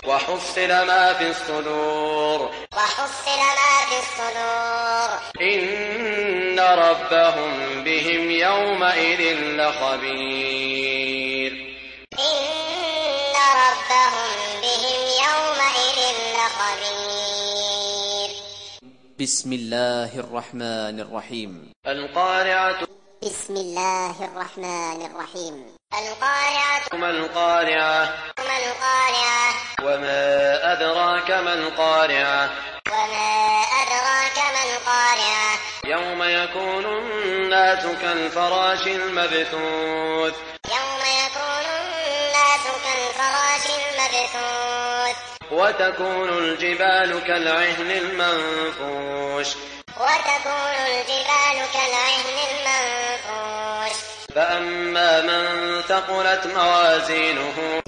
وحصل ما في الصدور إن ربهم بهم يومئذ لخبير بسم الله الرحمن الرحيم. القارعة. بسم الله الرحمن الرحيم. ما القارعة وما أدراك ما القارعة يوم يكون الناس كالفراش المبثوث وتكون الجبال كالعهن المنفوش فأما من ثقلت موازينه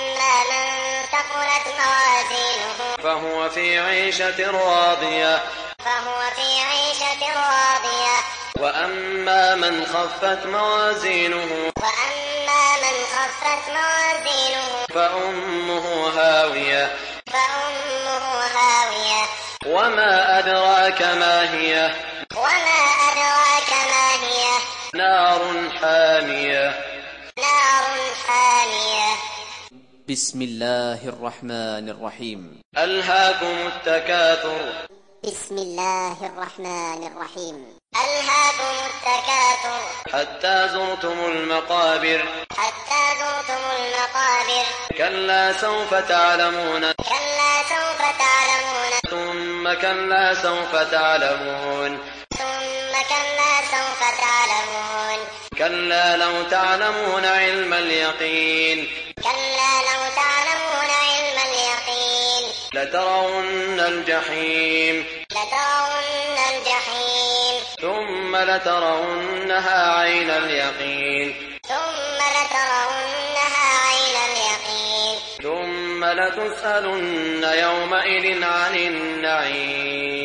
فهو في عيشة راضية وأما من خفت موازينه فأمه هاوية وما أدراك ما هي نار حامية بسم الله الرحمن الرحيم. ألهاكم التكاثر. بسم الله الرحمن الرحيم. حتى زرتم المقابر كلا سوف تعلمون ثم كلا سوف تعلمون كلا لو تعلمون علم اليقين لترون الجحيم ثم لترونها عين اليقين ثم لتسألن يومئذ عن النعيم.